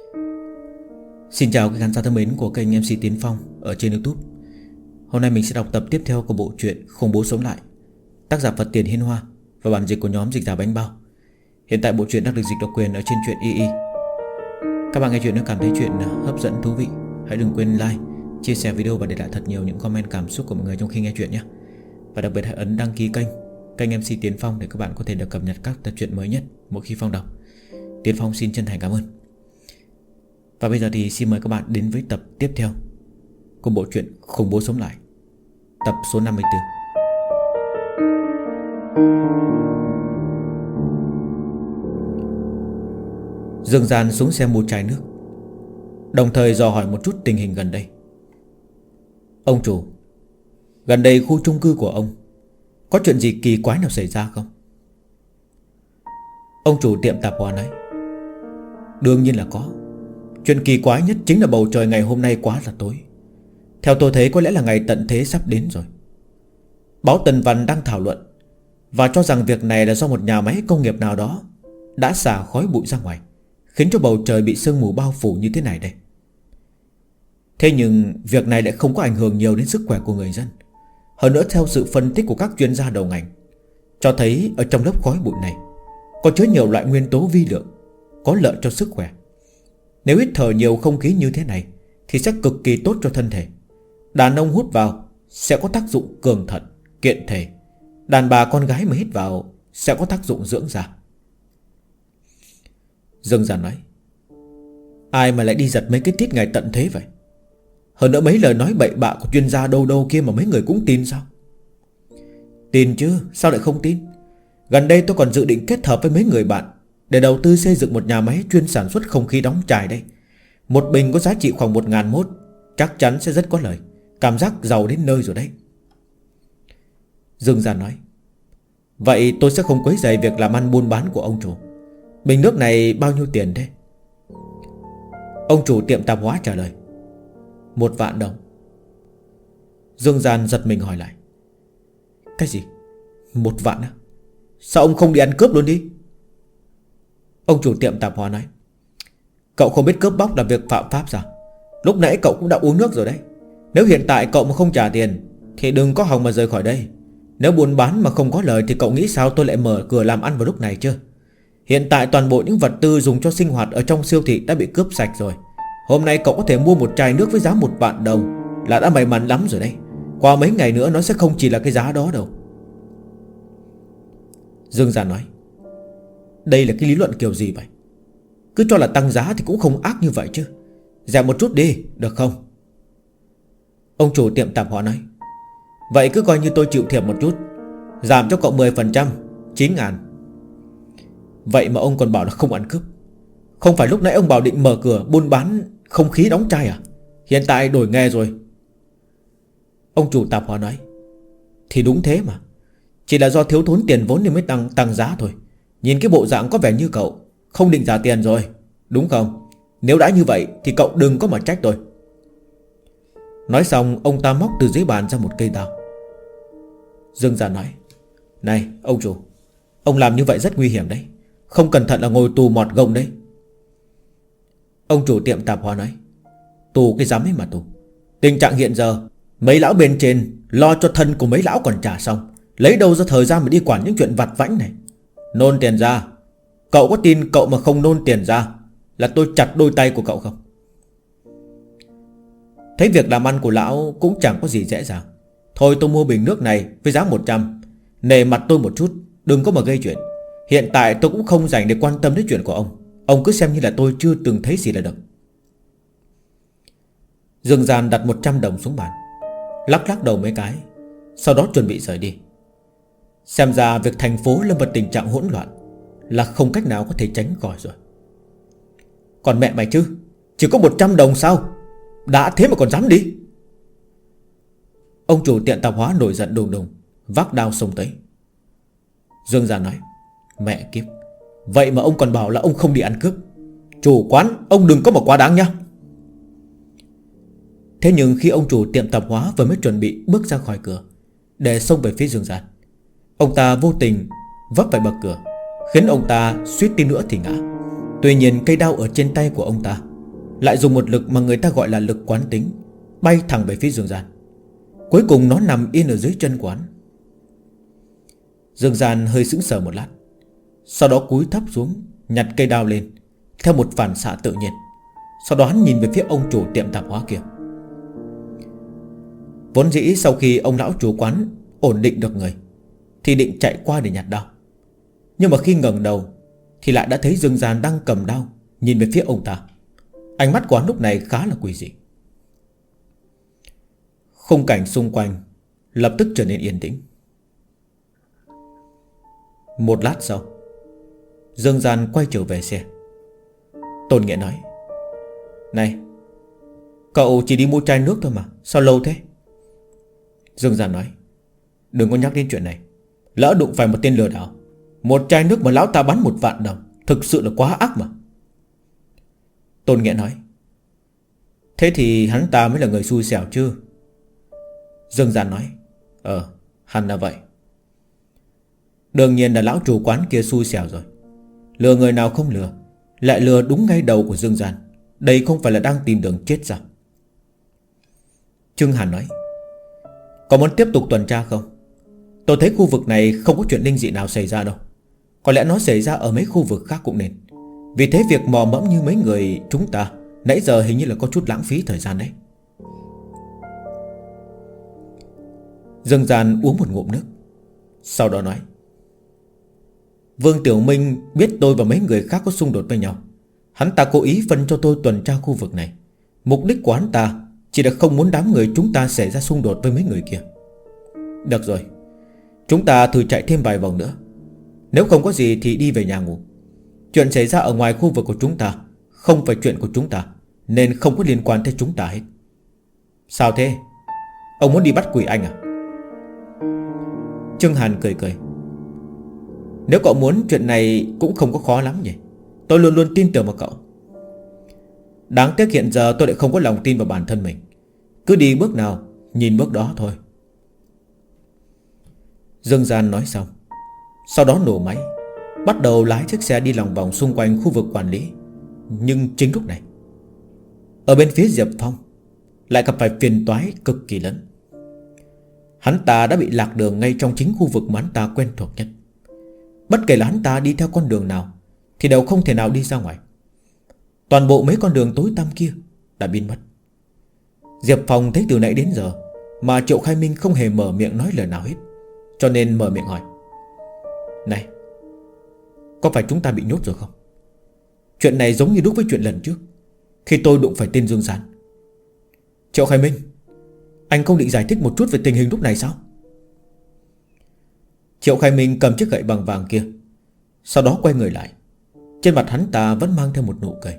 Xin chào các khán giả thân mến của kênh MC Tiến Phong ở trên YouTube. Hôm nay mình sẽ đọc tập tiếp theo của bộ truyện Khủng Bố Sống Lại, tác giả Phật Tiền Hiên Hoa và bản dịch của nhóm Dịch Giả Bánh Bao. Hiện tại bộ truyện đang được dịch độc quyền ở trên truyện YY. Các bạn nghe chuyện nếu cảm thấy chuyện hấp dẫn, thú vị, hãy đừng quên like, chia sẻ video và để lại thật nhiều những comment cảm xúc của mọi người trong khi nghe chuyện nhé. Và đặc biệt hãy ấn đăng ký kênh MC Tiến Phong để các bạn có thể được cập nhật các tập truyện mới nhất mỗi khi Phong đọc. Tiến Phong xin chân thành cảm ơn. Và bây giờ thì xin mời các bạn đến với tập tiếp theo của bộ truyện Khủng Bố Sống Lại, tập số 54. Dương Gian xuống xe mua chai nước, đồng thời dò hỏi một chút tình hình gần đây. Ông chủ, gần đây khu chung cư của ông có chuyện gì kỳ quái nào xảy ra không? Ông chủ tiệm tạp hóa nói. Đương nhiên là có. Chuyện kỳ quái nhất chính là bầu trời ngày hôm nay quá là tối. Theo tôi thấy có lẽ là ngày tận thế sắp đến rồi. Báo Tần Văn đang thảo luận và cho rằng việc này là do một nhà máy công nghiệp nào đó đã xả khói bụi ra ngoài, khiến cho bầu trời bị sương mù bao phủ như thế này đây. Thế nhưng việc này lại không có ảnh hưởng nhiều đến sức khỏe của người dân. Hơn nữa, theo sự phân tích của các chuyên gia đầu ngành, cho thấy ở trong lớp khói bụi này có chứa nhiều loại nguyên tố vi lượng có lợi cho sức khỏe. Nếu hít thở nhiều không khí như thế này thì sẽ cực kỳ tốt cho thân thể. Đàn ông hút vào sẽ có tác dụng cường thận, kiện thể. Đàn bà con gái mà hít vào sẽ có tác dụng dưỡng da. Dương Giản nói. Ai mà lại đi giật mấy cái tít ngày tận thế vậy? Hơn nữa mấy lời nói bậy bạ của chuyên gia đâu đâu kia mà mấy người cũng tin sao? Tin chứ, sao lại không tin? Gần đây tôi còn dự định kết hợp với mấy người bạn để đầu tư xây dựng một nhà máy chuyên sản xuất không khí đóng chai đây. Một bình có giá trị khoảng 1.000 mốt, chắc chắn sẽ rất có lời. Cảm giác giàu đến nơi rồi đấy. Dương Giản nói. Vậy tôi sẽ không quấy rầy việc làm ăn buôn bán của ông chủ. Bình nước này bao nhiêu tiền thế? Ông chủ tiệm tạp hóa trả lời. 1 vạn đồng. Dương Giản giật mình hỏi lại. Cái gì? 1 vạn á? Sao ông không đi ăn cướp luôn đi? Ông chủ tiệm tạp hóa nói. Cậu không biết cướp bóc là việc phạm pháp sao? Lúc nãy cậu cũng đã uống nước rồi đấy. Nếu hiện tại cậu mà không trả tiền thì đừng có hòng mà rời khỏi đây. Nếu buôn bán mà không có lời thì cậu nghĩ sao tôi lại mở cửa làm ăn vào lúc này chứ? Hiện tại toàn bộ những vật tư dùng cho sinh hoạt ở trong siêu thị đã bị cướp sạch rồi. Hôm nay cậu có thể mua một chai nước với giá 1 vạn đồng là đã may mắn lắm rồi đấy. Qua mấy ngày nữa nó sẽ không chỉ là cái giá đó đâu. Dương Giản nói. Đây là cái lý luận kiểu gì vậy? Cứ cho là tăng giá thì cũng không ác như vậy chứ. Giảm một chút đi, được không? Ông chủ tiệm tạp hóa nói. Vậy cứ coi như tôi chịu thiệt một chút, giảm cho cậu 10%, 9.000. Vậy mà ông còn bảo là không ăn cướp. Không phải lúc nãy ông bảo định mở cửa buôn bán không khí đóng chai à? Hiện tại đổi nghề rồi. Ông chủ tạp hóa nói. Thì đúng thế mà. Chỉ là do thiếu thốn tiền vốn nên mới tăng giá thôi. Nhìn cái bộ dạng có vẻ như cậu không định trả tiền rồi, đúng không? Nếu đã như vậy thì cậu đừng có mà trách tôi. Nói xong ông ta móc từ dưới bàn ra một cây dao. Dương Giản nói. Này ông chủ, ông làm như vậy rất nguy hiểm đấy. Không cẩn thận là ngồi tù mọt gông đấy. Ông chủ tiệm tạp hóa nói. Tù cái dám ấy mà tù. Tình trạng hiện giờ mấy lão bên trên lo cho thân của mấy lão còn trả xong, lấy đâu ra thời gian mà đi quản những chuyện vặt vãnh này. Nôn tiền ra. Cậu có tin cậu mà không nôn tiền ra là tôi chặt đôi tay của cậu không? Thấy việc làm ăn của lão cũng chẳng có gì dễ dàng. Thôi tôi mua bình nước này với giá 100. Nể mặt tôi một chút, đừng có mà gây chuyện. Hiện tại tôi cũng không rảnh để quan tâm đến chuyện của ông. Ông cứ xem như là tôi chưa từng thấy gì là được. Dương Giản đặt 100 đồng xuống bàn, lắc lắc đầu mấy cái, sau đó chuẩn bị rời đi. Xem ra việc thành phố lâm vào tình trạng hỗn loạn là không cách nào có thể tránh khỏi rồi. Còn mẹ mày chứ, chỉ có 100 đồng sao? Đã thế mà còn dám đi. Ông chủ tiệm tạp hóa nổi giận đùng đùng, vác đao xông tới. Dương Giản nói. Mẹ kiếp, vậy mà ông còn bảo là ông không đi ăn cướp. Chủ quán, ông đừng có mà quá đáng nhá. Thế nhưng khi ông chủ tiệm tạp hóa vừa mới chuẩn bị bước ra khỏi cửa để xông về phía Dương Giản, ông ta vô tình vấp phải bậc cửa, khiến ông ta suýt tí nữa thì ngã. Tuy nhiên cây đao ở trên tay của ông ta lại dùng một lực mà người ta gọi là lực quán tính, bay thẳng về phía Dương Gian. Cuối cùng nó nằm yên ở dưới chân của hắn. Dương Gian hơi sững sờ một lát, sau đó cúi thấp xuống, nhặt cây đao lên theo một phản xạ tự nhiên. Sau đó hắn nhìn về phía ông chủ tiệm tạp hóa kia. Vốn dĩ sau khi ông lão chủ quán ổn định được người thì định chạy qua để nhặt đao, nhưng mà khi ngẩng đầu thì lại đã thấy Dương Gian đang cầm đao nhìn về phía ông ta. Ánh mắt của hắn lúc này khá là quỷ dị. Khung cảnh xung quanh lập tức trở nên yên tĩnh. Một lát sau, Dương Gian quay trở về xe. Tôn Nghĩa nói: Này, cậu chỉ đi mua chai nước thôi mà, sao lâu thế? Dương Gian nói: Đừng có nhắc đến chuyện này. Lỡ đụng phải một tên lừa đảo, một chai nước mà lão ta bán 1.000.000 đồng, thực sự là quá ác mà. Tôn Nghĩa nói: Thế thì hắn ta mới là người xui xẻo chứ? Dương Gian nói: hẳn là vậy. Đương nhiên là lão chủ quán kia xui xẻo rồi. Lừa người nào không lừa, lại lừa đúng ngay đầu của Dương Gian. Đây không phải là đang tìm đường chết sao? Trương Hàn nói: Có muốn tiếp tục tuần tra không? Tôi thấy khu vực này không có chuyện linh dị nào xảy ra đâu. Có lẽ nó xảy ra ở mấy khu vực khác cũng nên. Vì thế việc mò mẫm như mấy người chúng ta nãy giờ hình như là có chút lãng phí thời gian đấy. Dương Gian uống một ngụm nước, sau đó nói: Vương Tiểu Minh biết tôi và mấy người khác có xung đột với nhau. Hắn ta cố ý phân cho tôi tuần tra khu vực này. Mục đích của hắn ta chỉ là không muốn đám người chúng ta xảy ra xung đột với mấy người kia. Được rồi, chúng ta thử chạy thêm vài vòng nữa. Nếu không có gì thì đi về nhà ngủ. Chuyện xảy ra ở ngoài khu vực của chúng ta không phải chuyện của chúng ta, nên không có liên quan tới chúng ta hết. Sao thế? Ông muốn đi bắt quỷ anh à? Trương Hàn cười cười: Nếu cậu muốn, chuyện này cũng không có khó lắm nhỉ. Tôi luôn luôn tin tưởng vào cậu. Đáng tiếc hiện giờ tôi lại không có lòng tin vào bản thân mình. Cứ đi bước nào nhìn bước đó thôi. Dương Gian nói xong, sau đó nổ máy, bắt đầu lái chiếc xe đi lòng vòng xung quanh khu vực quản lý. Nhưng chính lúc này, ở bên phía Diệp Phong lại gặp phải phiền toái cực kỳ lớn. Hắn ta đã bị lạc đường ngay trong chính khu vực mà hắn ta quen thuộc nhất. Bất kể là hắn ta đi theo con đường nào thì đều không thể nào đi ra ngoài. Toàn bộ mấy con đường tối tăm kia đã biến mất. Diệp Phong thấy từ nãy đến giờ mà Triệu Khai Minh không hề mở miệng nói lời nào hết, cho nên mở miệng hỏi: Này, có phải chúng ta bị nhốt rồi không? Chuyện này giống như đúc với chuyện lần trước, khi tôi đụng phải tên Dương Gian. Triệu Khai Minh, anh không định giải thích một chút về tình hình lúc này sao? Triệu Khai Minh cầm chiếc gậy bằng vàng kia, sau đó quay người lại. Trên mặt hắn ta vẫn mang theo một nụ cười.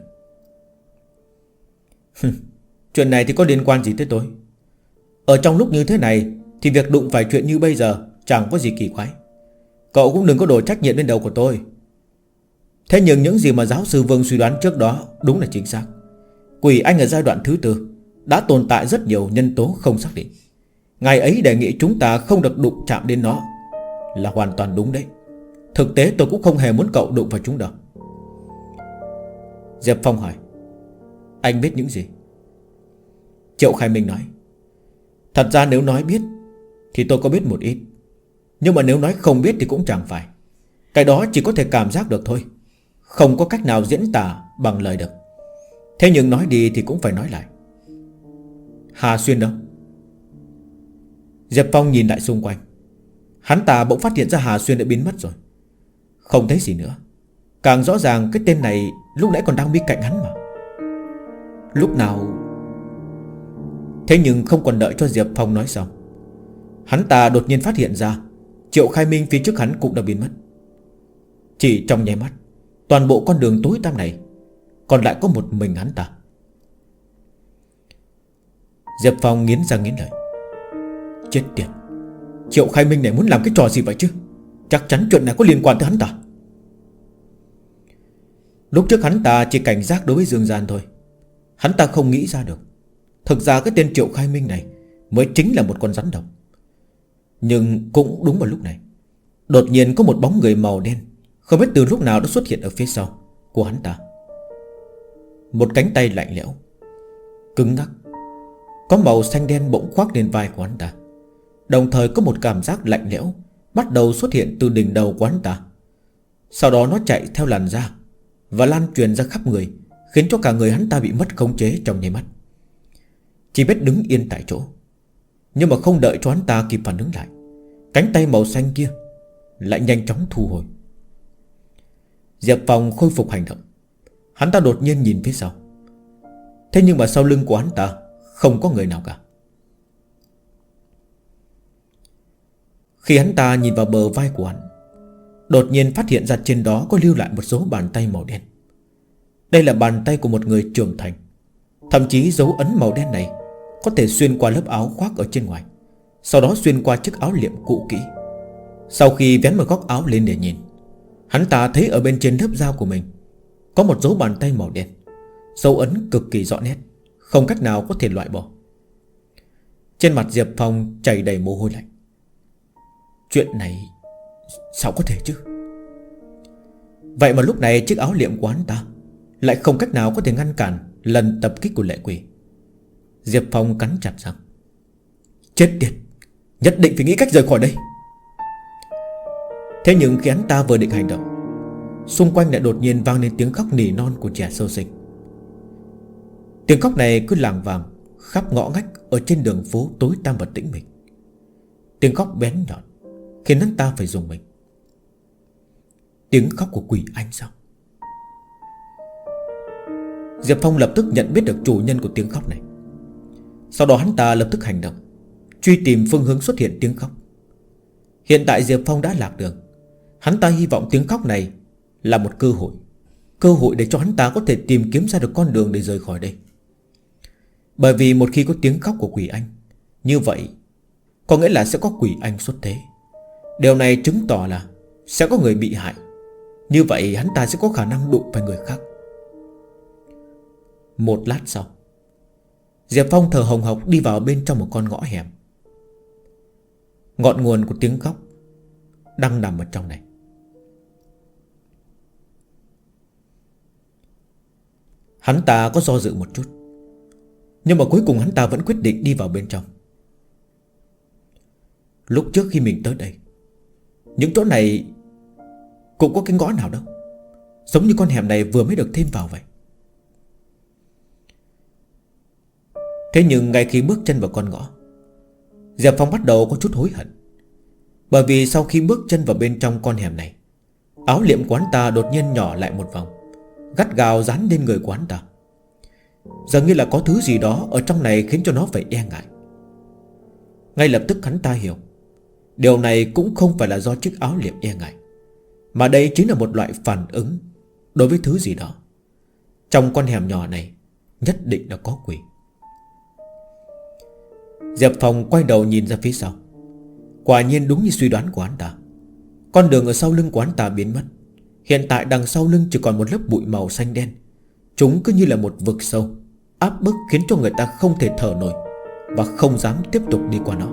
Chuyện này thì có liên quan gì tới tôi? Ở trong lúc như thế này thì việc đụng phải chuyện như bây giờ chẳng có gì kỳ quái. Cậu cũng đừng có đổ trách nhiệm lên đầu của tôi. Thế nhưng những gì mà giáo sư Vương suy đoán trước đó đúng là chính xác. Quỷ anh ở giai đoạn thứ 4 đã tồn tại rất nhiều nhân tố không xác định. Ngày ấy đề nghị chúng ta không được đụng chạm đến nó là hoàn toàn đúng đấy. Thực tế tôi cũng không hề muốn cậu đụng vào chúng đâu. Diệp Phong hỏi: Anh biết những gì? Triệu Khai Minh nói: Thật ra nếu nói biết thì tôi có biết một ít, nhưng mà nếu nói không biết thì cũng chẳng phải. Cái đó chỉ có thể cảm giác được thôi, không có cách nào diễn tả bằng lời được. Thế nhưng nói đi thì cũng phải nói lại. Hà Xuyên đâu? Diệp Phong nhìn lại xung quanh. Hắn ta bỗng phát hiện ra Hà Xuyên đã biến mất rồi. Không thấy gì nữa. Càng rõ ràng cái tên này lúc nãy còn đang bên cạnh hắn mà. Lúc nào? Thế nhưng không còn đợi cho Diệp Phong nói xong, hắn ta đột nhiên phát hiện ra Triệu Khai Minh phía trước hắn cũng đã biến mất. Chỉ trong nháy mắt, toàn bộ con đường tối tăm này còn lại có một mình hắn ta. Diệp Phong nghiến răng nghiến lợi: Chết tiệt, Triệu Khai Minh này muốn làm cái trò gì vậy chứ? Chắc chắn chuyện này có liên quan tới hắn ta. Lúc trước hắn ta chỉ cảnh giác đối với Dương Gian thôi. Hắn ta không nghĩ ra được thực ra cái tên Triệu Khai Minh này mới chính là một con rắn độc. Nhưng cũng đúng vào lúc này, đột nhiên có một bóng người màu đen không biết từ lúc nào đã xuất hiện ở phía sau của hắn ta. Một cánh tay lạnh lẽo cứng ngắc. Có màu xanh đen bỗng khoác lên vai của hắn ta. Đồng thời có một cảm giác lạnh lẽo bắt đầu xuất hiện từ đỉnh đầu của hắn ta. Sau đó nó chạy theo làn da và lan truyền ra khắp người, khiến cho cả người hắn ta bị mất khống chế trong nháy mắt. Chỉ biết đứng yên tại chỗ. Nhưng mà không đợi cho hắn ta kịp phản ứng lại, cánh tay màu xanh kia lại nhanh chóng thu hồi. Diệp Phong khôi phục hành động. Hắn ta đột nhiên nhìn phía sau. Thế nhưng mà sau lưng của hắn ta không có người nào cả. Khi hắn ta nhìn vào bờ vai của hắn, đột nhiên phát hiện ra trên đó có lưu lại một số bàn tay màu đen. Đây là bàn tay của một người trưởng thành. Thậm chí dấu ấn màu đen này có thể xuyên qua lớp áo khoác ở trên ngoài, sau đó xuyên qua chiếc áo liệm cũ kỹ. Sau khi vén một góc áo lên để nhìn, hắn ta thấy ở bên trên lớp da của mình có một dấu bàn tay màu đen. Dấu ấn cực kỳ rõ nét, không cách nào có thể loại bỏ. Trên mặt Diệp Phong chảy đầy mồ hôi lạnh. Chuyện này sao có thể chứ? Vậy mà lúc này chiếc áo liệm của hắn ta lại không cách nào có thể ngăn cản lần tập kích của lệ quỷ. Diệp Phong cắn chặt răng. Chết tiệt, nhất định phải nghĩ cách rời khỏi đây. Thế nhưng khi hắn ta vừa định hành động, xung quanh lại đột nhiên vang lên tiếng khóc nỉ non của trẻ sơ sinh. Tiếng khóc này cứ lảng vàng khắp ngõ ngách ở trên đường phố tối tăm và tĩnh mịch. Tiếng khóc bén nhọn khiến hắn ta phải dùng mình. Tiếng khóc của quỷ anh sao? Diệp Phong lập tức nhận biết được chủ nhân của tiếng khóc này. Sau đó hắn ta lập tức hành động, truy tìm phương hướng xuất hiện tiếng khóc. Hiện tại Diệp Phong đã lạc đường. Hắn ta hy vọng tiếng khóc này là một cơ hội. Cơ hội để cho hắn ta có thể tìm kiếm ra được con đường để rời khỏi đây. Bởi vì một khi có tiếng khóc của quỷ anh, như vậy có nghĩa là sẽ có quỷ anh xuất thế. Điều này chứng tỏ là sẽ có người bị hại. Như vậy hắn ta sẽ có khả năng đụng phải người khác. Một lát sau, Diệp Phong thở hồng hộc đi vào bên trong một con ngõ hẻm. Ngọn nguồn của tiếng khóc đang nằm ở trong này. Hắn ta có do dự một chút, nhưng mà cuối cùng hắn ta vẫn quyết định đi vào bên trong. Lúc trước khi mình tới đây, những chỗ này cũng có cái ngõ nào đâu, giống như con hẻm này vừa mới được thêm vào vậy. Thế nhưng ngay khi bước chân vào con ngõ, Diệp Phong bắt đầu có chút hối hận. Bởi vì sau khi bước chân vào bên trong con hẻm này, áo liệm của hắn ta đột nhiên nhỏ lại một vòng, gắt gao dán lên người của hắn ta. Dường như là có thứ gì đó ở trong này khiến cho nó phải e ngại. Ngay lập tức hắn ta hiểu, điều này cũng không phải là do chiếc áo liệm e ngại, mà đây chính là một loại phản ứng đối với thứ gì đó. Trong con hẻm nhỏ này nhất định là có quỷ. Diệp Phong quay đầu nhìn ra phía sau. Quả nhiên đúng như suy đoán của hắn ta. Con đường ở sau lưng của hắn ta biến mất. Hiện tại đằng sau lưng chỉ còn một lớp bụi màu xanh đen. Chúng cứ như là một vực sâu, áp bức khiến cho người ta không thể thở nổi, và không dám tiếp tục đi qua nó.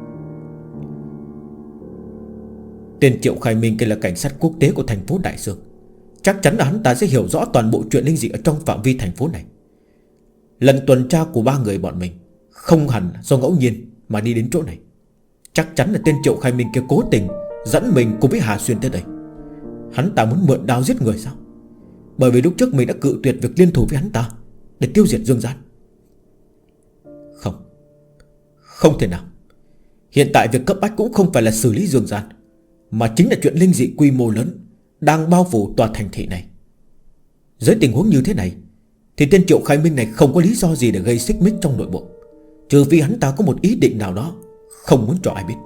Tên Triệu Khai Minh kia là cảnh sát quốc tế của thành phố Đại Sương. Chắc chắn là hắn ta sẽ hiểu rõ toàn bộ chuyện linh dị ở trong phạm vi thành phố này. Lần tuần tra của ba người bọn mình không hẳn do ngẫu nhiên mà đi đến chỗ này. Chắc chắn là tên Triệu Khai Minh kia cố tình dẫn mình cùng với Hà Xuyên tới đây. Hắn ta muốn mượn đao giết người sao? Bởi vì lúc trước mình đã cự tuyệt việc liên thủ với hắn ta để tiêu diệt Dương Gian. Không, không thể nào. Hiện tại việc cấp bách cũng không phải là xử lý Dương Gian, mà chính là chuyện linh dị quy mô lớn đang bao phủ tòa thành thị này. Dưới tình huống như thế này thì tên Triệu Khai Minh này không có lý do gì để gây xích mích trong nội bộ, trừ vì hắn ta có một ý định nào đó không muốn cho ai biết.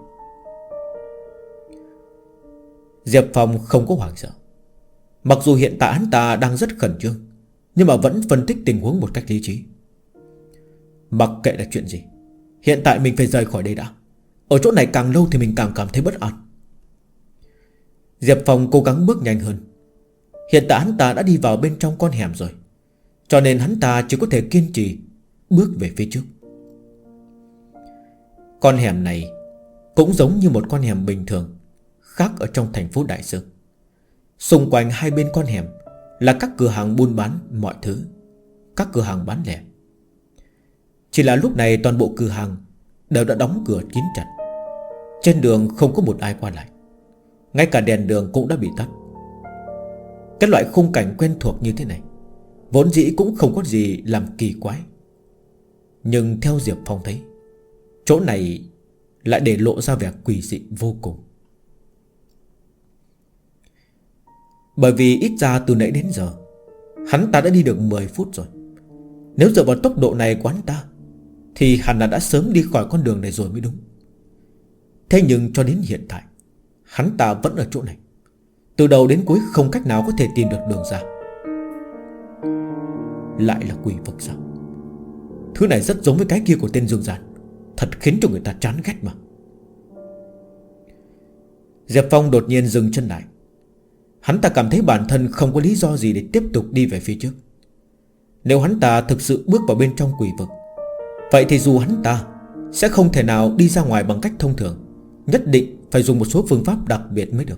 Diệp Phong không có hoảng sợ. Mặc dù hiện tại hắn ta đang rất khẩn trương, nhưng mà vẫn phân tích tình huống một cách lý trí. Mặc kệ là chuyện gì, hiện tại mình phải rời khỏi đây đã. Ở chỗ này càng lâu thì mình càng cảm thấy bất an. Diệp Phong cố gắng bước nhanh hơn. Hiện tại hắn ta đã đi vào bên trong con hẻm rồi, cho nên hắn ta chỉ có thể kiên trì bước về phía trước. Con hẻm này cũng giống như một con hẻm bình thường khác ở trong thành phố Đại Sương. Xung quanh hai bên con hẻm là các cửa hàng buôn bán mọi thứ, các cửa hàng bán lẻ. Chỉ là lúc này toàn bộ cửa hàng đều đã đóng cửa kín chặt. Trên đường không có một ai qua lại, ngay cả đèn đường cũng đã bị tắt. Cái loại khung cảnh quen thuộc như thế này vốn dĩ cũng không có gì làm kỳ quái. Nhưng theo Diệp Phong thấy, chỗ này lại để lộ ra vẻ quỷ dị vô cùng. Bởi vì ít ra từ nãy đến giờ hắn ta đã đi được 10 phút rồi. Nếu dựa vào tốc độ này của hắn ta thì hẳn là đã sớm đi khỏi con đường này rồi mới đúng. Thế nhưng cho đến hiện tại hắn ta vẫn ở chỗ này, từ đầu đến cuối không cách nào có thể tìm được đường ra. Lại là quỷ vực sao? Thứ này rất giống với cái kia của tên Dương Giản, thật khiến cho người ta chán ghét mà. Diệp Phong đột nhiên dừng chân lại. Hắn ta cảm thấy bản thân không có lý do gì để tiếp tục đi về phía trước. Nếu hắn ta thực sự bước vào bên trong quỷ vực, vậy thì dù hắn ta sẽ không thể nào đi ra ngoài bằng cách thông thường, nhất định phải dùng một số phương pháp đặc biệt mới được.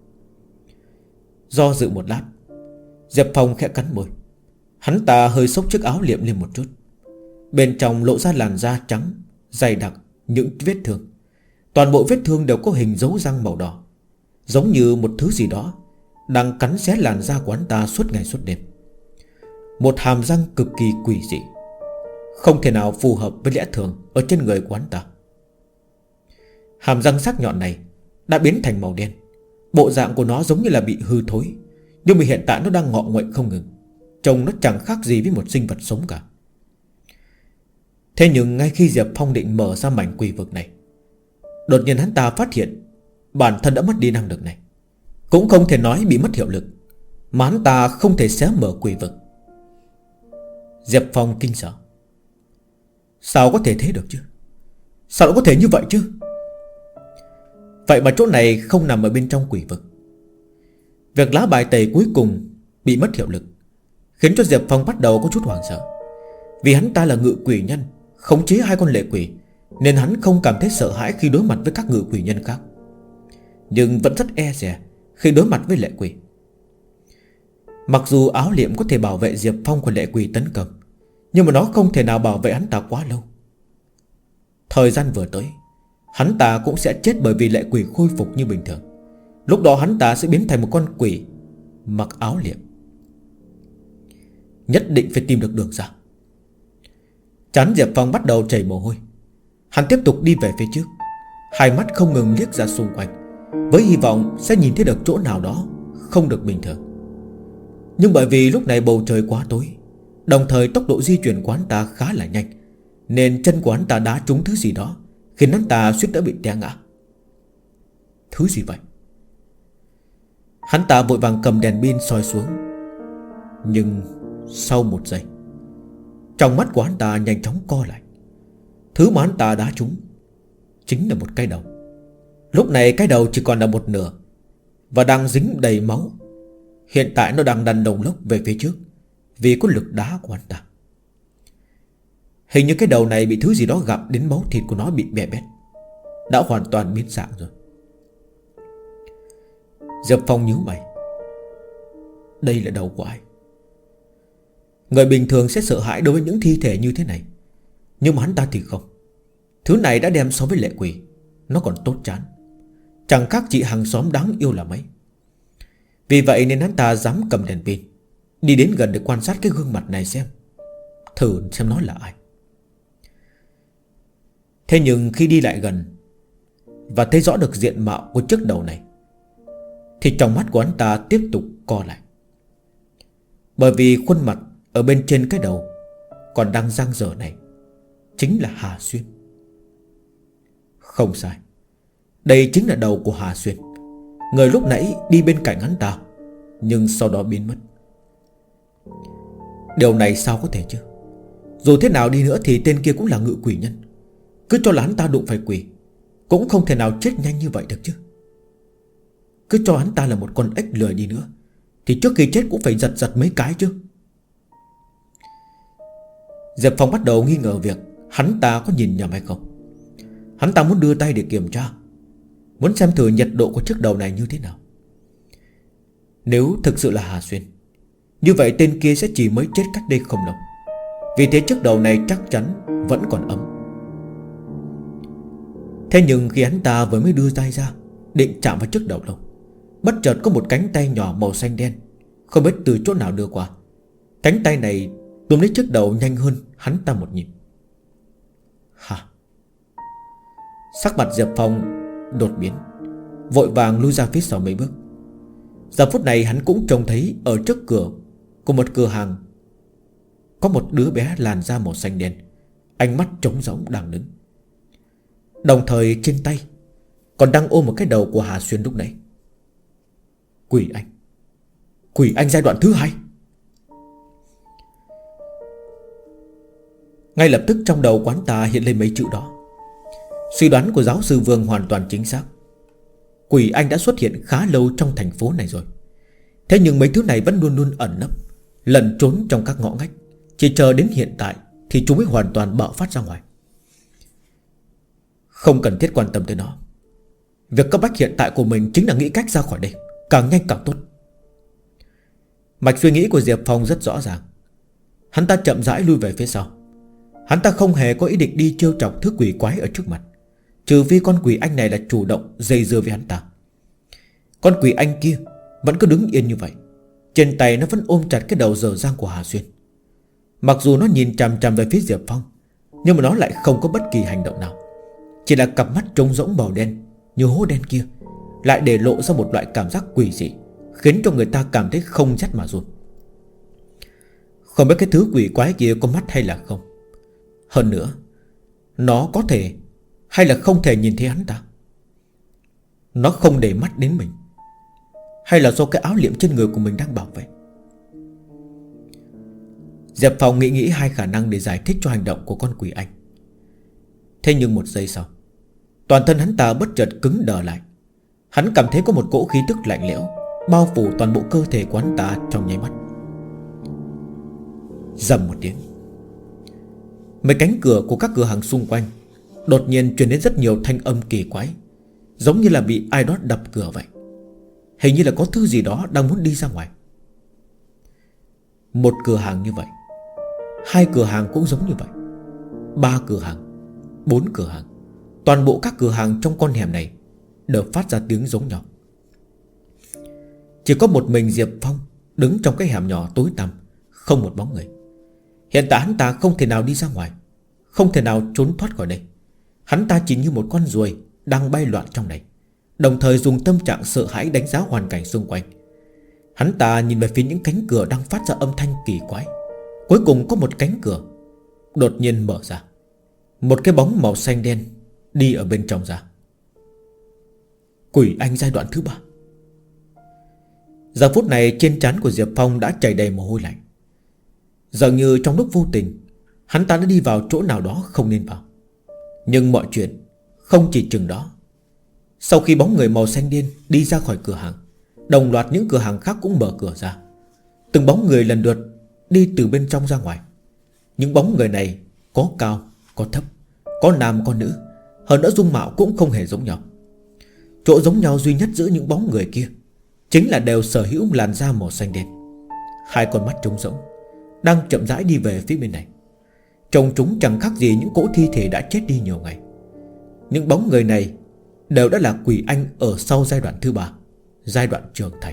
Do dự một lát, Diệp Phong khẽ cắn môi. Hắn ta hơi xốc chiếc áo liệm lên một chút. Bên trong lộ ra làn da trắng dày đặc, những vết thương. Toàn bộ vết thương đều có hình dấu răng màu đỏ, giống như một thứ gì đó đang cắn xé làn da của hắn ta suốt ngày suốt đêm. Một hàm răng cực kỳ quỷ dị, không thể nào phù hợp với lẽ thường ở trên người của hắn ta. Hàm răng sắc nhọn này đã biến thành màu đen. Bộ dạng của nó giống như là bị hư thối, nhưng mà hiện tại nó đang ngọ nguậy không ngừng. Trông nó chẳng khác gì với một sinh vật sống cả. Thế nhưng ngay khi Diệp Phong định mở ra mảnh quỷ vực này, đột nhiên hắn ta phát hiện bản thân đã mất đi năng lực này. Cũng không thể nói bị mất hiệu lực, mà hắn ta không thể xé mở quỷ vực. Diệp Phong kinh sợ. Sao có thể thế được chứ? Sao lại có thể như vậy chứ? Vậy mà chỗ này không nằm ở bên trong quỷ vực. Việc lá bài tẩy cuối cùng bị mất hiệu lực khiến cho Diệp Phong bắt đầu có chút hoảng sợ. Vì hắn ta là ngự quỷ nhân, khống chế 2 con lệ quỷ, nên hắn không cảm thấy sợ hãi khi đối mặt với các ngự quỷ nhân khác, nhưng vẫn rất e dè khi đối mặt với lệ quỷ. Mặc dù áo liệm có thể bảo vệ Diệp Phong của lệ quỷ tấn công, nhưng mà nó không thể nào bảo vệ hắn ta quá lâu. Thời gian vừa tới, hắn ta cũng sẽ chết bởi vì lệ quỷ khôi phục như bình thường. Lúc đó hắn ta sẽ biến thành một con quỷ mặc áo liệm. Nhất định phải tìm được đường ra. Trán Diệp Phong bắt đầu chảy mồ hôi. Hắn tiếp tục đi về phía trước, hai mắt không ngừng liếc ra xung quanh, với hy vọng sẽ nhìn thấy được chỗ nào đó không được bình thường. Nhưng bởi vì lúc này bầu trời quá tối, đồng thời tốc độ di chuyển của hắn ta khá là nhanh, nên chân của hắn ta đá trúng thứ gì đó, khiến hắn ta suýt đã bị té ngã. Thứ gì vậy? Hắn ta vội vàng cầm đèn pin soi xuống. Nhưng sau một giây, trong mắt của hắn ta nhanh chóng co lại. Thứ mà hắn ta đá trúng chính là một cái đầu. Lúc này cái đầu chỉ còn là một nửa và đang dính đầy máu. Hiện tại nó đang đằn đồng lốc về phía trước vì có lực đá của hắn ta. Hình như cái đầu này bị thứ gì đó gặm đến máu thịt của nó bị bè bét, đã hoàn toàn biến dạng rồi. Diệp Phong nhíu mày. Đây là đầu của ai? Người bình thường sẽ sợ hãi đối với những thi thể như thế này, nhưng mà hắn ta thì không. Thứ này đã đem so với lệ quỷ, nó còn tốt chán, chẳng khác chị hàng xóm đáng yêu là mấy. Vì vậy nên hắn ta dám cầm đèn pin đi đến gần để quan sát cái gương mặt này xem, thử xem nó là ai. Thế nhưng khi đi lại gần và thấy rõ được diện mạo của chiếc đầu này, thì trong mắt của hắn ta tiếp tục co lại. Bởi vì khuôn mặt ở bên trên cái đầu còn đang dang dở này chính là Hà Xuyên. Không sai, đây chính là đầu của Hà Xuyên, người lúc nãy đi bên cạnh hắn ta nhưng sau đó biến mất. Điều này sao có thể chứ? Dù thế nào đi nữa thì tên kia cũng là ngự quỷ nhân. Cứ cho là hắn ta đụng phải quỷ, cũng không thể nào chết nhanh như vậy được chứ. Cứ cho hắn ta là một con ếch lười đi nữa thì trước khi chết cũng phải giật giật mấy cái chứ. Diệp Phong bắt đầu nghi ngờ việc hắn ta có nhìn nhầm hay không. Hắn ta muốn đưa tay để kiểm tra, muốn xem thử nhiệt độ của chiếc đầu này như thế nào. Nếu thực sự là Hà Xuyên, như vậy tên kia sẽ chỉ mới chết cách đây không lâu. Vì thế chiếc đầu này chắc chắn vẫn còn ấm. Thế nhưng khi hắn ta vừa mới đưa tay ra định chạm vào chiếc đầu lâu, bất chợt có một cánh tay nhỏ màu xanh đen không biết từ chỗ nào đưa qua. Cánh tay này túm lấy chiếc đầu nhanh hơn hắn ta một nhịp. Hả? Sắc mặt Diệp Phong đột biến, vội vàng lui ra phía sau mấy bước. Giờ phút này hắn cũng trông thấy ở trước cửa của một cửa hàng có một đứa bé làn da màu xanh đen, ánh mắt trống rỗng đang đứng. Đồng thời trên tay còn đang ôm một cái đầu của Hà Xuyên lúc nãy. Quỷ Anh. Quỷ Anh giai đoạn thứ 2. Ngay lập tức trong đầu quán ta hiện lên mấy chữ đó. Suy đoán của giáo sư Vương hoàn toàn chính xác. Quỷ Anh đã xuất hiện khá lâu trong thành phố này rồi. Thế nhưng mấy thứ này vẫn luôn luôn ẩn nấp, lẩn trốn trong các ngõ ngách. Chỉ chờ đến hiện tại thì chúng mới hoàn toàn bạo phát ra ngoài. Không cần thiết quan tâm tới nó. Việc cấp bách hiện tại của mình chính là nghĩ cách ra khỏi đây, càng nhanh càng tốt. Mạch suy nghĩ của Diệp Phong rất rõ ràng. Hắn ta chậm rãi lui về phía sau. Hắn ta không hề có ý định đi trêu chọc thứ quỷ quái ở trước mặt, trừ phi con quỷ anh này là chủ động dây dưa với hắn ta. Con quỷ anh kia vẫn cứ đứng yên như vậy, trên tay nó vẫn ôm chặt cái đầu dở dang của Hà Xuyên. Mặc dù nó nhìn chằm chằm về phía Diệp Phong, nhưng mà nó lại không có bất kỳ hành động nào. Chỉ là cặp mắt trống rỗng màu đen như hố đen kia lại để lộ ra một loại cảm giác quỷ dị, khiến cho người ta cảm thấy không rét mà run. Không biết cái thứ quỷ quái kia có mắt hay là không. Hơn nữa, nó có thể hay là không thể nhìn thấy hắn ta. Nó không để mắt đến mình, hay là do cái áo liệm trên người của mình đang bảo vệ. Diệp Phong nghĩ hai khả năng để giải thích cho hành động của con quỷ anh. Thế nhưng một giây sau, toàn thân hắn ta bất chợt cứng đờ lại. Hắn cảm thấy có một cỗ khí tức lạnh lẽo bao phủ toàn bộ cơ thể của hắn ta trong nháy mắt. Rầm một tiếng, mấy cánh cửa của các cửa hàng xung quanh đột nhiên truyền đến rất nhiều thanh âm kỳ quái, giống như là bị ai đó đập cửa vậy. Hình như là có thứ gì đó đang muốn đi ra ngoài. Một cửa hàng như vậy, hai cửa hàng cũng giống như vậy, ba cửa hàng, bốn cửa hàng. Toàn bộ các cửa hàng trong con hẻm này đều phát ra tiếng giống nhau. Chỉ có một mình Diệp Phong đứng trong cái hẻm nhỏ tối tăm, không một bóng người. Hiện tại hắn ta không thể nào đi ra ngoài, không thể nào trốn thoát khỏi đây. Hắn ta chỉ như một con ruồi đang bay loạn trong này, đồng thời dùng tâm trạng sợ hãi đánh giá hoàn cảnh xung quanh. Hắn ta nhìn về phía những cánh cửa đang phát ra âm thanh kỳ quái. Cuối cùng có một cánh cửa đột nhiên mở ra. Một cái bóng màu xanh đen đi ở bên trong ra. Quỷ Anh giai đoạn thứ 3. Giờ phút này trên trán của Diệp Phong đã chảy đầy mồ hôi lạnh. Dường như trong lúc vô tình hắn ta đã đi vào chỗ nào đó không nên vào. Nhưng mọi chuyện không chỉ chừng đó. Sau khi bóng người màu xanh đen đi ra khỏi cửa hàng, đồng loạt những cửa hàng khác cũng mở cửa ra. Từng bóng người lần lượt đi từ bên trong ra ngoài. Những bóng người này có cao, có thấp, có nam, có nữ. Hơn nữa dung mạo cũng không hề giống nhau. Chỗ giống nhau duy nhất giữa những bóng người kia chính là đều sở hữu làn da màu xanh đen, hai con mắt trống rỗng, đang chậm rãi đi về phía bên này. Trông chúng chẳng khác gì những cỗ thi thể đã chết đi nhiều ngày. Những bóng người này đều đã là quỷ anh ở sau giai đoạn thứ 3, giai đoạn trưởng thành.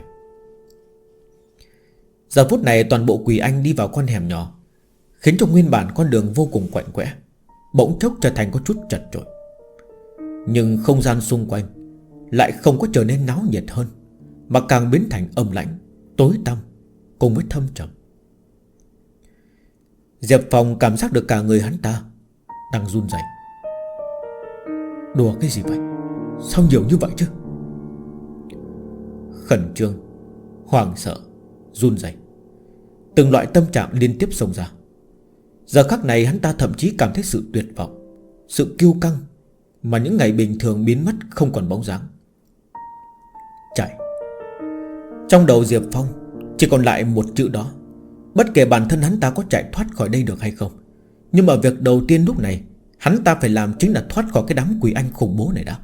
Giờ phút này toàn bộ quỷ anh đi vào con hẻm nhỏ, khiến cho nguyên bản con đường vô cùng quạnh quẽ bỗng chốc trở thành có chút chật chội. Nhưng không gian xung quanh lại không có trở nên náo nhiệt hơn, mà càng biến thành âm lãnh, tối tăm cùng với thâm trầm. Diệp Phong cảm giác được cả người hắn ta đang run rẩy. Đùa cái gì vậy? Sao nhiều như vậy chứ? Khẩn trương, hoảng sợ, run rẩy, từng loại tâm trạng liên tiếp xông ra. Giờ khắc này hắn ta thậm chí cảm thấy sự tuyệt vọng, sự kiêu căng mà những ngày bình thường biến mất không còn bóng dáng. Chạy. Trong đầu Diệp Phong chỉ còn lại một chữ đó. Bất kể bản thân hắn ta có chạy thoát khỏi đây được hay không, nhưng mà việc đầu tiên lúc này hắn ta phải làm chính là thoát khỏi cái đám quỷ anh khủng bố này đã.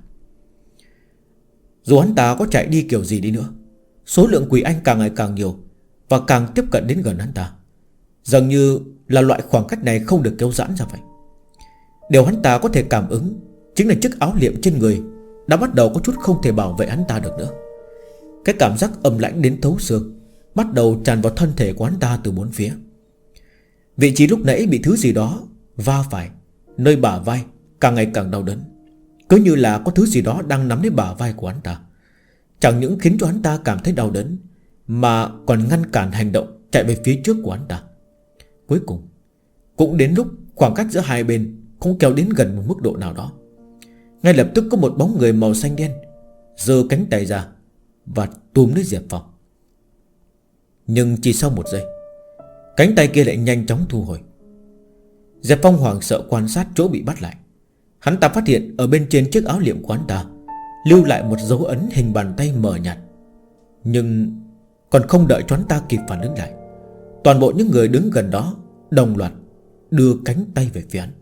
Dù hắn ta có chạy đi kiểu gì đi nữa, số lượng quỷ anh càng ngày càng nhiều và càng tiếp cận đến gần hắn ta. Dường như là loại khoảng cách này không được kéo giãn ra vậy. Điều hắn ta có thể cảm ứng chính là chiếc áo liệm trên người đã bắt đầu có chút không thể bảo vệ hắn ta được nữa. Cái cảm giác âm lãnh đến thấu xương bắt đầu tràn vào thân thể của hắn ta từ bốn phía. Vị trí lúc nãy bị thứ gì đó va phải, nơi bả vai càng ngày càng đau đớn, cứ như là có thứ gì đó đang nắm lấy bả vai của hắn ta. Chẳng những khiến cho hắn ta cảm thấy đau đớn, mà còn ngăn cản hành động chạy về phía trước của hắn ta. Cuối cùng cũng đến lúc khoảng cách giữa hai bên cũng kéo đến gần một mức độ nào đó. Ngay lập tức có một bóng người màu xanh đen giơ cánh tay ra và túm lấy Diệp Phong. Nhưng chỉ sau một giây, cánh tay kia lại nhanh chóng thu hồi. Diệp Phong hoảng sợ quan sát chỗ bị bắt lại. Hắn ta phát hiện ở bên trên chiếc áo liệm của hắn ta lưu lại một dấu ấn hình bàn tay mờ nhạt. Nhưng còn không đợi cho hắn ta kịp phản ứng lại, toàn bộ những người đứng gần đó đồng loạt đưa cánh tay về phía hắn.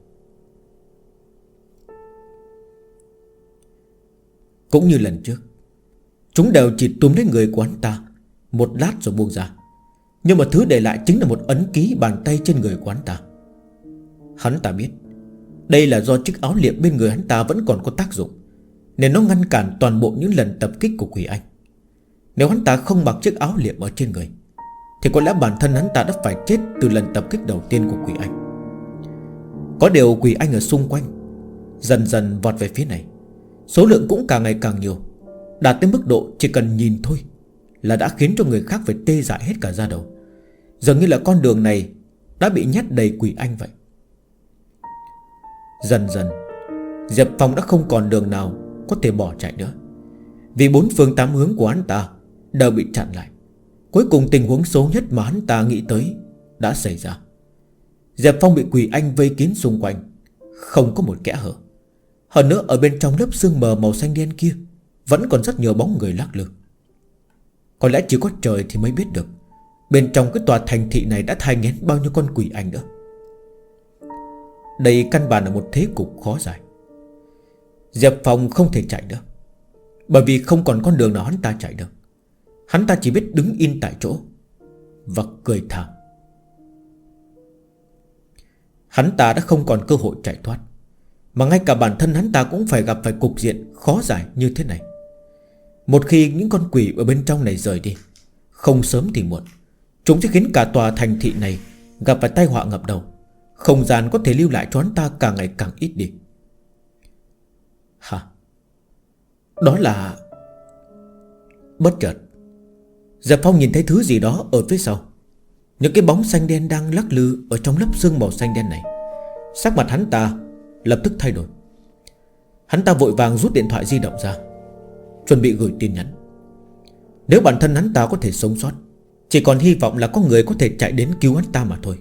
Cũng như lần trước, chúng đều chỉ túm lấy người của hắn ta một lát rồi buông ra. Nhưng mà thứ để lại chính là một ấn ký bàn tay trên người của hắn ta. Hắn ta biết đây là do chiếc áo liệm bên người hắn ta vẫn còn có tác dụng, nên nó ngăn cản toàn bộ những lần tập kích của Quỷ Anh. Nếu hắn ta không mặc chiếc áo liệm ở trên người thì có lẽ bản thân hắn ta đã phải chết từ lần tập kích đầu tiên của Quỷ Anh. Có điều Quỷ Anh ở xung quanh dần dần vọt về phía này. Số lượng cũng càng ngày càng nhiều, đạt tới mức độ chỉ cần nhìn thôi là đã khiến cho người khác phải tê dại hết cả da đầu. Dường như là con đường này đã bị nhét đầy Quỷ Anh vậy. Dần dần Diệp Phong đã không còn đường nào có thể bỏ chạy nữa, vì bốn phương tám hướng của hắn ta đều bị chặn lại. Cuối cùng tình huống xấu nhất mà hắn ta nghĩ tới đã xảy ra. Diệp Phong bị Quỷ Anh vây kín xung quanh, không có một kẽ hở. Hơn nữa ở bên trong lớp sương mờ màu xanh đen kia vẫn còn rất nhiều bóng người lắc lư. Có lẽ chỉ có trời thì mới biết được bên trong cái tòa thành thị này đã thai nghén bao nhiêu con Quỷ Anh nữa. Đây căn bản là một thế cục khó giải. Diệp Phong không thể chạy được, bởi vì không còn con đường nào hắn ta chạy được. Hắn ta chỉ biết đứng yên tại chỗ và cười thảm. Hắn ta đã không còn cơ hội chạy thoát, mà ngay cả bản thân hắn ta cũng phải gặp phải cục diện khó giải như thế này. Một khi những con quỷ ở bên trong này rời đi, không sớm thì muộn, chúng sẽ khiến cả tòa thành thị này gặp phải tai họa ngập đầu. Không gian có thể lưu lại cho hắn ta càng ngày càng ít đi. Hả? Đó là... Bất chợt Diệp Phong nhìn thấy thứ gì đó ở phía sau. Những cái bóng xanh đen đang lắc lư ở trong lớp sương màu xanh đen này. Sắc mặt hắn ta lập tức thay đổi. Hắn ta vội vàng rút điện thoại di động ra, chuẩn bị gửi tin nhắn. Nếu bản thân hắn ta có thể sống sót, chỉ còn hy vọng là có người có thể chạy đến cứu hắn ta mà thôi.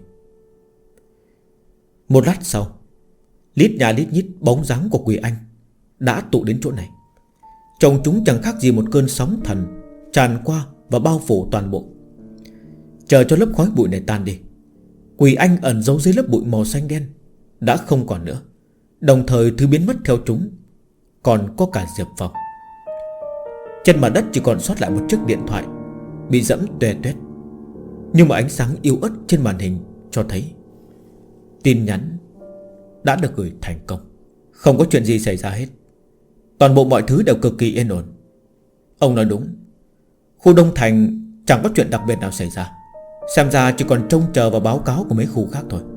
Một lát sau, lít nhà lít nhít bóng dáng của Quỷ Anh đã tụ đến chỗ này. Trông chúng chẳng khác gì một cơn sóng thần tràn qua và bao phủ toàn bộ. Chờ cho lớp khói bụi này tan đi, Quỷ Anh ẩn giấu dưới lớp bụi màu xanh đen đã không còn nữa. Đồng thời thứ biến mất theo chúng còn có cả Diệp Phong. Trên mặt đất chỉ còn sót lại một chiếc điện thoại bị dẫm tuè tuét. Nhưng mà ánh sáng yếu ớt trên màn hình cho thấy tin nhắn đã được gửi thành công. Không có chuyện gì xảy ra hết. Toàn bộ mọi thứ đều cực kỳ yên ổn. Ông nói đúng, khu Đông Thành chẳng có chuyện đặc biệt nào xảy ra. Xem ra chỉ còn trông chờ vào báo cáo của mấy khu khác thôi.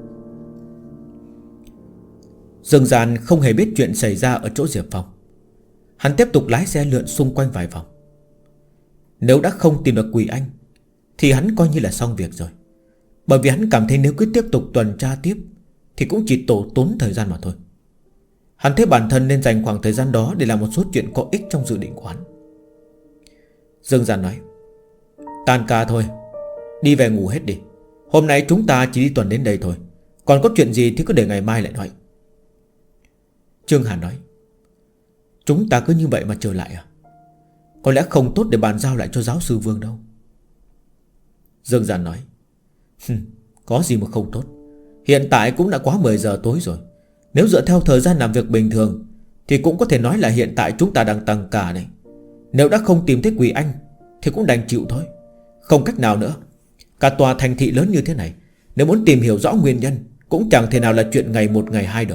Dương Gian không hề biết chuyện xảy ra ở chỗ Diệp Phong. Hắn tiếp tục lái xe lượn xung quanh vài vòng. Nếu đã không tìm được Quỷ Anh thì hắn coi như là xong việc rồi. Bởi vì hắn cảm thấy nếu cứ tiếp tục tuần tra tiếp thì cũng chỉ tốn thời gian mà thôi. Hắn thấy bản thân nên dành khoảng thời gian đó để làm một số chuyện có ích trong dự định của hắn. Dương Gian nói: Tan ca thôi, đi về ngủ hết đi. Hôm nay chúng ta chỉ đi tuần đến đây thôi, còn có chuyện gì thì cứ để ngày mai lại nói. Trương Hàn nói: Chúng ta cứ như vậy mà trở lại à? Có lẽ không tốt để bàn giao lại cho giáo sư Vương đâu. Dương Gian nói: Có gì mà không tốt. Hiện tại cũng đã quá 10 giờ tối rồi. Nếu dựa theo thời gian làm việc bình thường thì cũng có thể nói là hiện tại chúng ta đang tăng ca này. Nếu đã không tìm thấy Quỷ Anh thì cũng đành chịu thôi, không cách nào nữa. Cả tòa thành thị lớn như thế này, Nếu muốn tìm hiểu rõ nguyên nhân cũng chẳng thể nào là chuyện ngày một ngày hai được.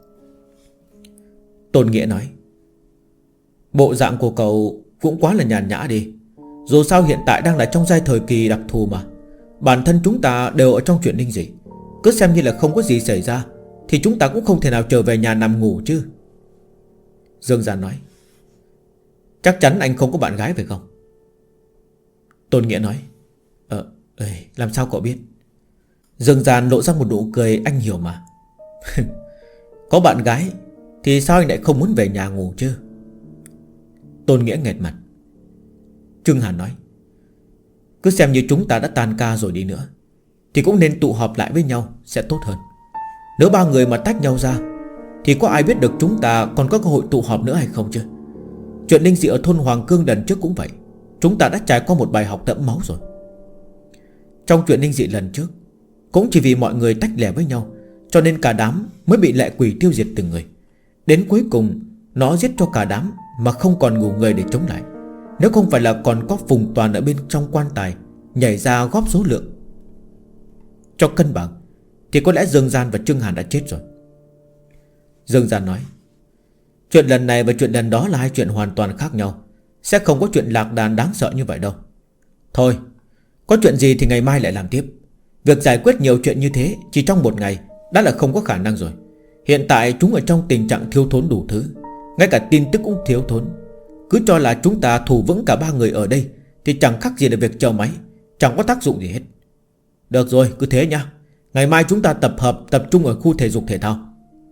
Tôn Nghĩa nói: bộ dạng của cậu cũng quá là nhàn nhã đi. Dù sao hiện tại đang là trong giai thời kỳ đặc thù mà. Bản thân chúng ta đều ở trong chuyện linh dị. Cứ xem như là không có gì xảy ra thì chúng ta cũng không thể nào trở về nhà nằm ngủ chứ. Dương Gian nói: chắc chắn anh không có bạn gái phải không? Tôn Nghĩa nói: làm sao cậu biết? Dương Gian lộ ra một nụ cười anh hiểu mà. Có bạn gái thì sao anh lại không muốn về nhà ngủ chứ? Tôn Nghĩa nghẹt mặt. Trương Hàn nói: cứ xem như chúng ta đã tan ca rồi đi nữa thì cũng nên tụ họp lại với nhau sẽ tốt hơn. Nếu ba người mà tách nhau ra thì có ai biết được chúng ta còn có cơ hội tụ họp nữa hay không chứ? Chuyện linh dị ở thôn Hoàng Cương lần trước cũng vậy. Chúng ta đã trải qua một bài học đẫm máu rồi. Trong chuyện linh dị lần trước cũng chỉ vì mọi người tách lẻ với nhau cho nên cả đám mới bị lệ quỷ tiêu diệt từng người. Đến cuối cùng nó giết cho cả đám mà không còn ngủ người để chống lại. Nếu không phải là còn có Phùng Toàn ở bên trong quan tài nhảy ra góp số lượng cho cân bằng thì có lẽ Dương Gian và Trương Hàn đã chết rồi. Dương Gian nói: chuyện lần này và chuyện lần đó là hai chuyện hoàn toàn khác nhau. Sẽ không có chuyện lạc đàn đáng sợ như vậy đâu. Thôi, có chuyện gì thì ngày mai lại làm tiếp. Việc giải quyết nhiều chuyện như thế chỉ trong một ngày đã là không có khả năng rồi. Hiện tại chúng ở trong tình trạng thiếu thốn đủ thứ. Ngay cả tin tức cũng thiếu thốn. Cứ cho là chúng ta thủ vững cả ba người ở đây thì chẳng khác gì là việc chờ máy, chẳng có tác dụng gì hết. Được rồi, cứ thế nha. Ngày mai chúng ta tập trung ở khu thể dục thể thao.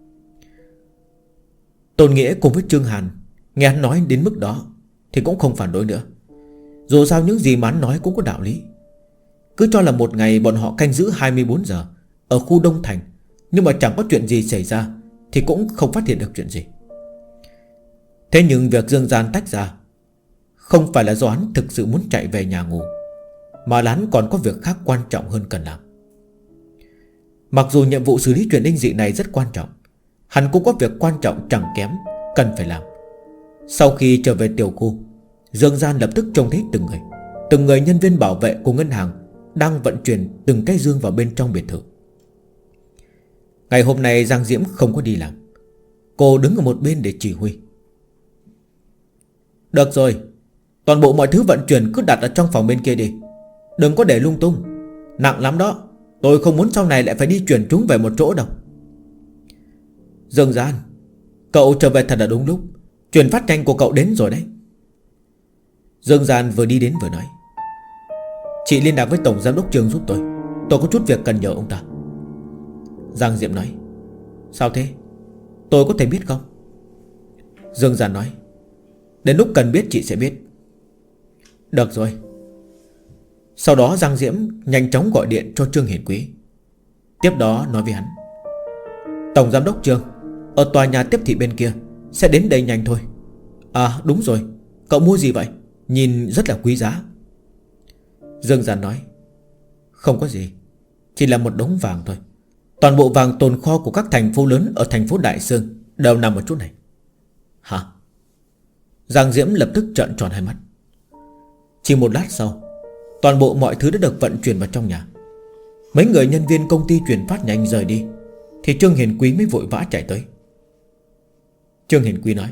Tôn Nghĩa cùng với Trương Hàn nghe hắn nói đến mức đó thì cũng không phản đối nữa. Dù sao những gì mà hắn nói cũng có đạo lý. Cứ cho là một ngày bọn họ canh giữ 24 giờ ở khu Đông Thành, nhưng mà chẳng có chuyện gì xảy ra thì cũng không phát hiện được chuyện gì. Thế nhưng việc Dương Gian tách ra không phải là do hắn thực sự muốn chạy về nhà ngủ, mà là hắn còn có việc khác quan trọng hơn cần làm. Mặc dù nhiệm vụ xử lý chuyện linh dị này rất quan trọng, hắn cũng có việc quan trọng chẳng kém cần phải làm. Sau khi trở về tiểu khu, Dương Gian lập tức trông thấy từng người nhân viên bảo vệ của ngân hàng đang vận chuyển từng cái dương vào bên trong biệt thự. Ngày hôm nay Giang Diễm không có đi làm. Cô đứng ở một bên để chỉ huy. Được rồi, toàn bộ mọi thứ vận chuyển cứ đặt ở trong phòng bên kia đi. Đừng có để lung tung. Nặng lắm đó. Tôi không muốn sau này lại phải đi chuyển chúng về một chỗ đâu. Dương Gian, cậu trở về thật là đúng lúc. Chuyển phát nhanh của cậu đến rồi đấy. Dương Gian vừa đi đến vừa nói: chị liên lạc với Tổng Giám đốc Trương giúp tôi có chút việc cần nhờ ông ta. Giang Diệm nói: sao thế? Tôi có thể biết không? Dương Gian nói: đến lúc cần biết chị sẽ biết. Được rồi. Sau đó Giang Diễm nhanh chóng gọi điện cho Trương Hiển Quý. Tiếp đó nói với hắn: Tổng Giám đốc Trương ở tòa nhà tiếp thị bên kia sẽ đến đây nhanh thôi. À đúng rồi, cậu mua gì vậy? Nhìn rất là quý giá. Dương Gian nói: không có gì, chỉ là một đống vàng thôi. Toàn bộ vàng tồn kho của các thành phố lớn ở thành phố Đại Sương đều nằm ở chỗ này. Hả? Giang Diễm lập tức trợn tròn hai mắt. Chỉ một lát sau, toàn bộ mọi thứ đã được vận chuyển vào trong nhà. Mấy người nhân viên công ty chuyển phát nhanh rời đi thì Trương Hiền Quý mới vội vã chạy tới. Trương Hiền Quý nói: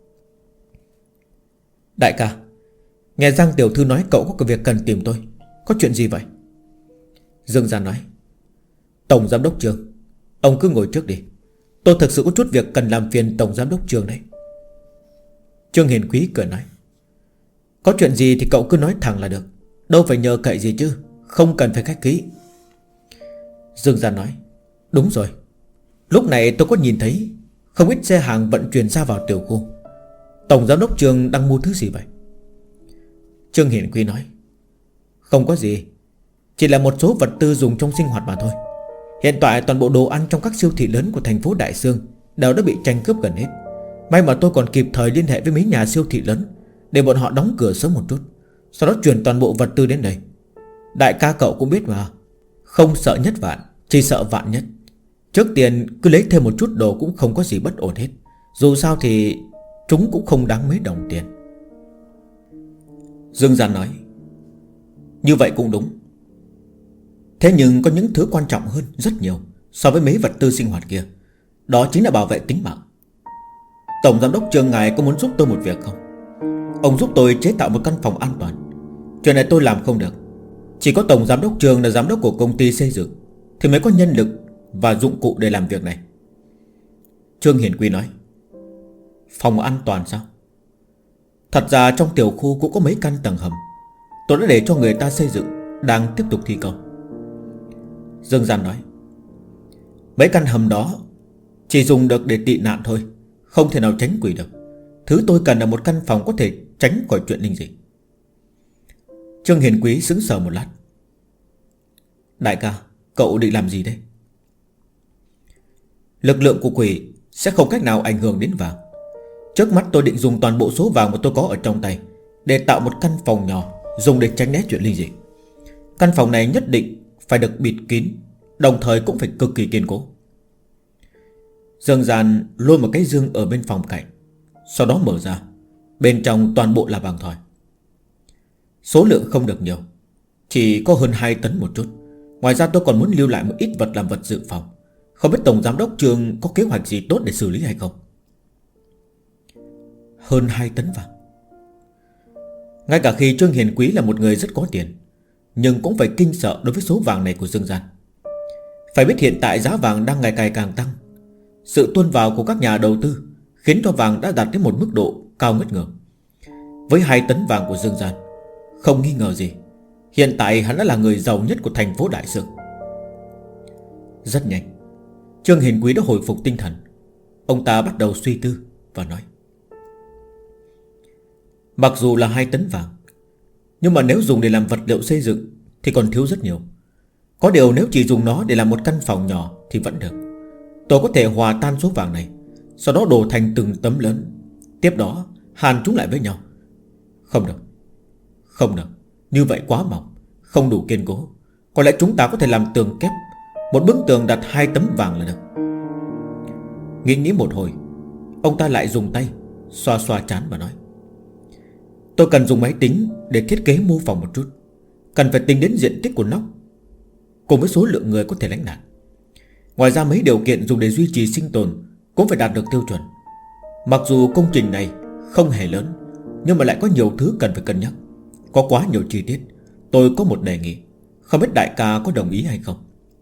đại ca, nghe Giang tiểu thư nói cậu có việc cần tìm tôi. Có chuyện gì vậy? Dương Gian nói: Tổng Giám đốc Trương, ông cứ ngồi trước đi. Tôi thực sự có chút việc cần làm phiền Tổng Giám đốc Trương đấy. Trương Hiền Quý cười nói: có chuyện gì thì cậu cứ nói thẳng là được, đâu phải nhờ cậy gì chứ, không cần phải khách khí. Dương Gian nói: đúng rồi, lúc này tôi có nhìn thấy không ít xe hàng vận chuyển ra vào tiểu khu. Tổng Giám đốc Trương đang mua thứ gì vậy? Trương Hiển Quý nói: không có gì, chỉ là một số vật tư dùng trong sinh hoạt mà thôi. Hiện tại toàn bộ đồ ăn trong các siêu thị lớn của thành phố Đại Sương đều đã bị tranh cướp gần hết. May mà tôi còn kịp thời liên hệ với mấy nhà siêu thị lớn để bọn họ đóng cửa sớm một chút, sau đó chuyển toàn bộ vật tư đến đây. Đại ca cậu cũng biết mà, không sợ nhất vạn, chỉ sợ vạn nhất. Trước tiên cứ lấy thêm một chút đồ cũng không có gì bất ổn hết. Dù sao thì chúng cũng không đáng mấy đồng tiền. Dương Gian nói: như vậy cũng đúng. Thế nhưng có những thứ quan trọng hơn rất nhiều so với mấy vật tư sinh hoạt kia. Đó chính là bảo vệ tính mạng. Tổng giám đốc Trương ngài có muốn giúp tôi một việc không? Ông giúp tôi chế tạo một căn phòng an toàn. Chuyện này tôi làm không được. Chỉ có tổng giám đốc Trương là giám đốc của công ty xây dựng thì mới có nhân lực và dụng cụ để làm việc này. Trương Hiển Quý nói. Phòng an toàn sao? Thật ra trong tiểu khu cũng có mấy căn tầng hầm. Tôi đã để cho người ta xây dựng, đang tiếp tục thi công. Dương Gian nói. Mấy căn hầm đó chỉ dùng được để tị nạn thôi, không thể nào tránh quỷ được. Thứ tôi cần là một căn phòng có thể tránh khỏi chuyện linh dị. Trương Hiền Quý sững sờ một lát. Đại ca, cậu định làm gì đây? Lực lượng của quỷ sẽ không cách nào ảnh hưởng đến vàng. Trước mắt tôi định dùng toàn bộ số vàng mà tôi có ở trong tay để tạo một căn phòng nhỏ, dùng để tránh né chuyện linh dị. Căn phòng này nhất định phải được bịt kín, đồng thời cũng phải cực kỳ kiên cố. Dương Gian lôi một cái dương ở bên phòng cạnh, sau đó mở ra. Bên trong toàn bộ là vàng thỏi. Số lượng không được nhiều, chỉ có hơn 2 tấn một chút. Ngoài ra tôi còn muốn lưu lại một ít vật làm vật dự phòng. Không biết tổng giám đốc Trương có kế hoạch gì tốt để xử lý hay không? Hơn 2 tấn vàng. Ngay cả khi Trương Hiền Quý là một người rất có tiền, nhưng cũng phải kinh sợ đối với số vàng này của Dương Gian. Phải biết hiện tại giá vàng đang ngày càng tăng. Sự tuôn vào của các nhà đầu tư khiến cho vàng đã đạt đến một mức độ cao ngất ngưỡng. Với 2 tấn vàng của Dương Gian, không nghi ngờ gì, hiện tại hắn đã là người giàu nhất của thành phố Đại Sương. Rất nhanh, Trương Hiền Quý đã hồi phục tinh thần. Ông ta bắt đầu suy tư và nói. Mặc dù là 2 tấn vàng, nhưng mà nếu dùng để làm vật liệu xây dựng thì còn thiếu rất nhiều. Có điều nếu chỉ dùng nó để làm một căn phòng nhỏ thì vẫn được. Tôi có thể hòa tan số vàng này, sau đó đổ thành từng tấm lớn, tiếp đó hàn chúng lại với nhau. Không được, không được, như vậy quá mỏng, không đủ kiên cố. Có lẽ chúng ta có thể làm tường kép, một bức tường đặt 2 tấm vàng là được. Nghĩ một hồi, ông ta lại dùng tay xoa xoa trán và nói. Tôi cần dùng máy tính để thiết kế mô phỏng một chút. Cần phải tính đến diện tích của nóc cùng với số lượng người có thể lánh nạn. Ngoài ra mấy điều kiện dùng để duy trì sinh tồn cũng phải đạt được tiêu chuẩn. Mặc dù công trình này không hề lớn, nhưng mà lại có nhiều thứ cần phải cân nhắc. Có quá nhiều chi tiết. Tôi có một đề nghị, không biết đại ca có đồng ý hay không?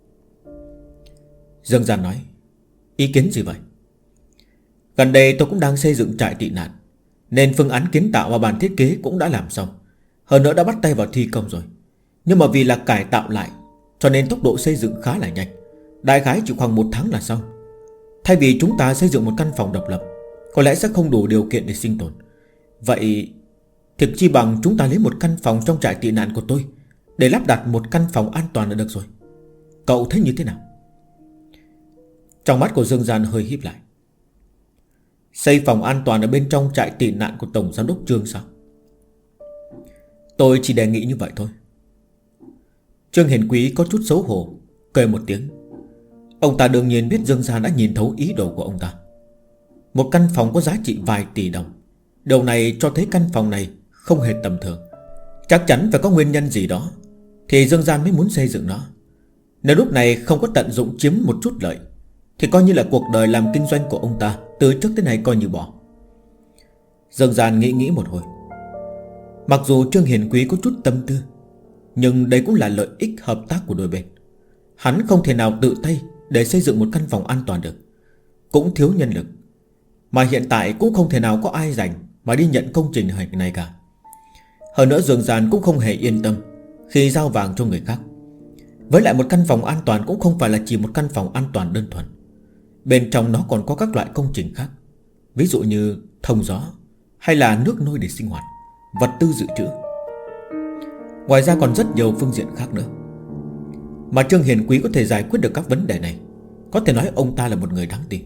Dương Gian nói. Ý kiến gì vậy? Gần đây tôi cũng đang xây dựng trại tị nạn, nên phương án kiến tạo và bản thiết kế cũng đã làm xong. Hơn nữa đã bắt tay vào thi công rồi. Nhưng mà vì là cải tạo lại, cho nên tốc độ xây dựng khá là nhanh. Đại khái chỉ khoảng 1 tháng là xong. Thay vì chúng ta xây dựng một căn phòng độc lập, có lẽ sẽ không đủ điều kiện để sinh tồn. Vậy thực chi bằng chúng ta lấy một căn phòng trong trại tị nạn của tôi để lắp đặt một căn phòng an toàn là được rồi. Cậu thấy như thế nào? Trong mắt của Dương Gian hơi híp lại. Xây phòng an toàn ở bên trong trại tị nạn của tổng giám đốc Trương sao? Tôi chỉ đề nghị như vậy thôi. Trương Hiền Quý có chút xấu hổ, cười một tiếng. Ông ta đương nhiên biết Dương Gian đã nhìn thấu ý đồ của ông ta. Một căn phòng có giá trị vài tỷ đồng. Điều này cho thấy căn phòng này không hề tầm thường. Chắc chắn phải có nguyên nhân gì đó thì Dương Gian mới muốn xây dựng nó. Nếu lúc này không có tận dụng chiếm một chút lợi thì coi như là cuộc đời làm kinh doanh của ông ta từ trước tới nay coi như bỏ. Dương Gian nghĩ một hồi. Mặc dù Trương Hiền Quý có chút tâm tư, nhưng đây cũng là lợi ích hợp tác của đôi bên. Hắn không thể nào tự tay để xây dựng một căn phòng an toàn được, cũng thiếu nhân lực. Mà hiện tại cũng không thể nào có ai rảnh mà đi nhận công trình này cả. Hơn nữa Dương Gian cũng không hề yên tâm khi giao vàng cho người khác. Với lại một căn phòng an toàn cũng không phải là chỉ một căn phòng an toàn đơn thuần. Bên trong nó còn có các loại công trình khác, ví dụ như thông gió, hay là nước nôi để sinh hoạt, vật tư dự trữ. Ngoài ra còn rất nhiều phương diện khác nữa. Mà Trương Hiền Quý có thể giải quyết được các vấn đề này, có thể nói ông ta là một người đáng tin.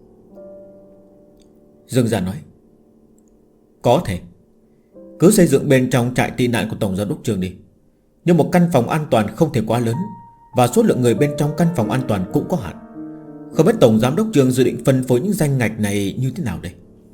Dương Gian nói. Có thể. Cứ xây dựng bên trong trại tị nạn của tổng giám đốc Trương đi. Nhưng một căn phòng an toàn không thể quá lớn, và số lượng người bên trong căn phòng an toàn cũng có hạn. Không biết tổng giám đốc Trương dự định phân phối những danh ngạch này như thế nào đây?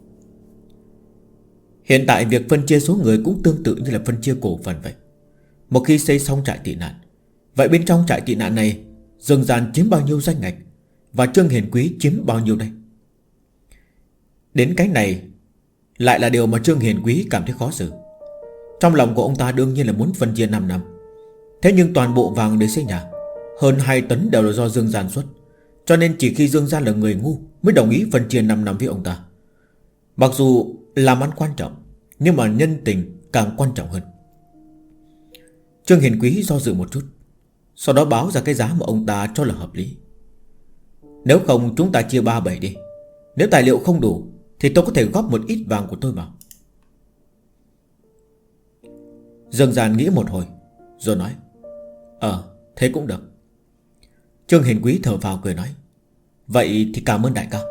Hiện tại việc phân chia số người cũng tương tự như là phân chia cổ phần vậy. Một khi xây xong trại tị nạn Vậy bên trong trại tị nạn này Dương Gian chiếm bao nhiêu danh ngạch, và Trương Hiền Quý chiếm bao nhiêu đây? Đến cái này lại là điều mà Trương Hiền Quý cảm thấy khó xử. Trong lòng của ông ta đương nhiên là muốn phân chia 5 năm. Thế nhưng toàn bộ vàng để xây nhà, hơn 2 tấn đều là do Dương Gian xuất, cho nên chỉ khi Dương Gian là người ngu mới đồng ý phân chia 5 năm với ông ta. Mặc dù làm ăn quan trọng, nhưng mà nhân tình càng quan trọng hơn. Trương Hiền Quý do dự một chút, sau đó báo ra cái giá mà ông ta cho là hợp lý. Nếu không chúng ta chia 3/7 đi. Nếu tài liệu không đủ thì tôi có thể góp một ít vàng của tôi vào. Dương Gian nghĩ một hồi rồi nói: thế cũng được. Trương Hiền Quý thở phào cười nói: vậy thì cảm ơn đại ca.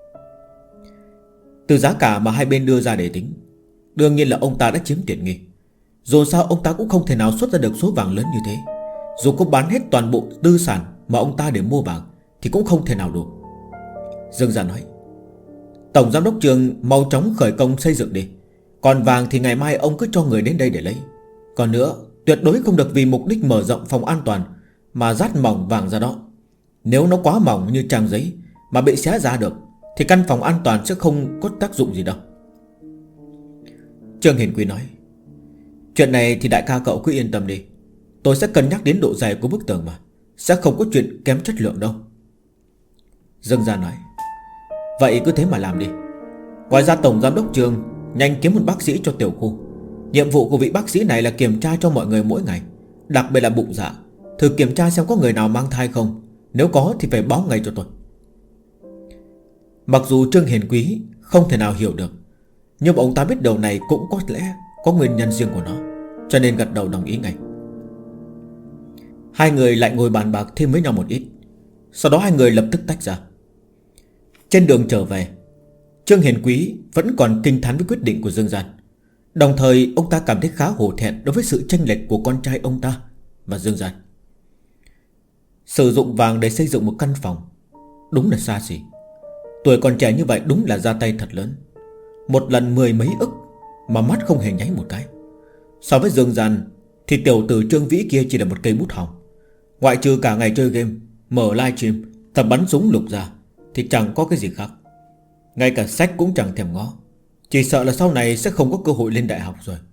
Từ giá cả mà hai bên đưa ra để tính, đương nhiên là ông ta đã chiếm tiện nghi. Dù sao ông ta cũng không thể nào xuất ra được số vàng lớn như thế. Dù có bán hết toàn bộ tư sản mà ông ta để mua vàng thì cũng không thể nào đủ. Dương Gian nói: Tổng giám đốc Trương mau chóng khởi công xây dựng đi. Còn vàng thì ngày mai ông cứ cho người đến đây để lấy. Còn nữa, tuyệt đối không được vì mục đích mở rộng phòng an toàn mà dát mỏng vàng ra đó. Nếu nó quá mỏng như trang giấy mà bị xé ra được thì căn phòng an toàn sẽ không có tác dụng gì đâu. Trương Hiền Quý nói: chuyện này thì đại ca cậu cứ yên tâm đi. Tôi sẽ cân nhắc đến độ dày của bức tường mà, sẽ không có chuyện kém chất lượng đâu. Dương Gian nói: vậy cứ thế mà làm đi. Ngoài ra Tổng giám đốc Trương nhanh kiếm một bác sĩ cho tiểu khu. Nhiệm vụ của vị bác sĩ này là kiểm tra cho mọi người mỗi ngày, đặc biệt là bụng dạ. Thử kiểm tra xem có người nào mang thai không. Nếu có thì phải báo ngay cho tôi. Mặc dù Trương Hiền Quý không thể nào hiểu được, nhưng ông ta biết điều này cũng có lẽ có nguyên nhân riêng của nó, cho nên gật đầu đồng ý ngay. Hai người lại ngồi bàn bạc thêm với nhau một ít. Sau đó hai người lập tức tách ra. Trên đường trở về, Trương Hiền Quý vẫn còn kinh thán với quyết định của Dương Gian. Đồng thời ông ta cảm thấy khá hổ thẹn đối với sự chênh lệch của con trai ông ta và Dương Gian. Sử dụng vàng để xây dựng một căn phòng đúng là xa xỉ. Tuổi còn trẻ như vậy đúng là ra tay thật lớn. Một lần 10 mấy ức mà mắt không hề nháy một cái. So với Dương Gian thì tiểu tử Trương Vĩ kia chỉ là một cây bút hỏng. Ngoại trừ cả ngày chơi game, mở livestream, tập bắn súng lục ra thì chẳng có cái gì khác. Ngay cả sách cũng chẳng thèm ngó. Chỉ sợ là sau này sẽ không có cơ hội lên đại học rồi.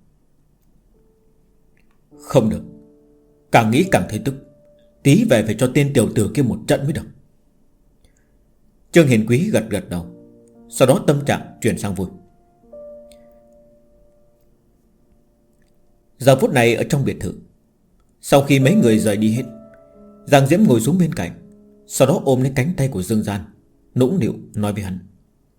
Không được, càng nghĩ càng thấy tức. Tí về phải cho tên tiểu tử kia một trận mới được. Trương Hiền Quý gật gật đầu. Sau đó tâm trạng chuyển sang vui. Giờ phút này ở trong biệt thự, sau khi mấy người rời đi hết, Giang Diễm ngồi xuống bên cạnh, sau đó ôm lấy cánh tay của Dương Gian, nũng nịu nói với hắn: